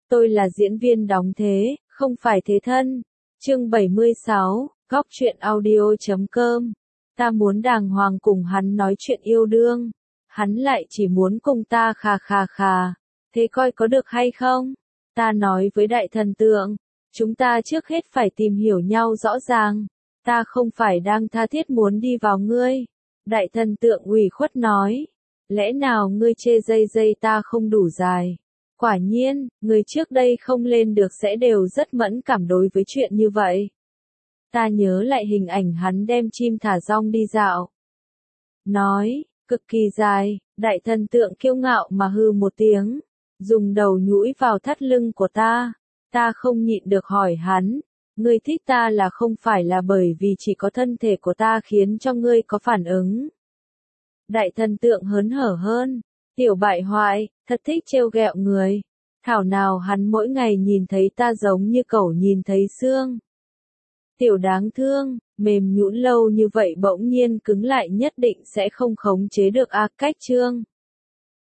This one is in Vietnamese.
Tôi là diễn viên đóng thế, không phải thế thân. Chương 76, Góc truyện audio.com. Ta muốn đàng hoàng cùng hắn nói chuyện yêu đương. Hắn lại chỉ muốn cùng ta khà khà khà. Thế coi có được hay không? Ta nói với đại thần tượng. Chúng ta trước hết phải tìm hiểu nhau rõ ràng. Ta không phải đang tha thiết muốn đi vào ngươi. Đại thần tượng ủy khuất nói. Lẽ nào ngươi chê dây ta không đủ dài? Quả nhiên, người trước đây không lên được sẽ đều rất mẫn cảm đối với chuyện như vậy. Ta nhớ lại hình ảnh hắn đem chim thả rong đi dạo. Nói, cực kỳ dài, đại thần tượng kiêu ngạo mà hư một tiếng, dùng đầu nhũi vào thắt lưng của ta. Ta không nhịn được hỏi hắn, ngươi thích ta là không phải là bởi vì chỉ có thân thể của ta khiến cho ngươi có phản ứng. Đại thần tượng hớn hở hơn. Tiểu bại hoại, thật thích trêu ghẹo người. Thảo nào hắn mỗi ngày nhìn thấy ta giống như cẩu nhìn thấy xương. Tiểu đáng thương, mềm nhũn lâu như vậy bỗng nhiên cứng lại nhất định sẽ không khống chế được cách chương.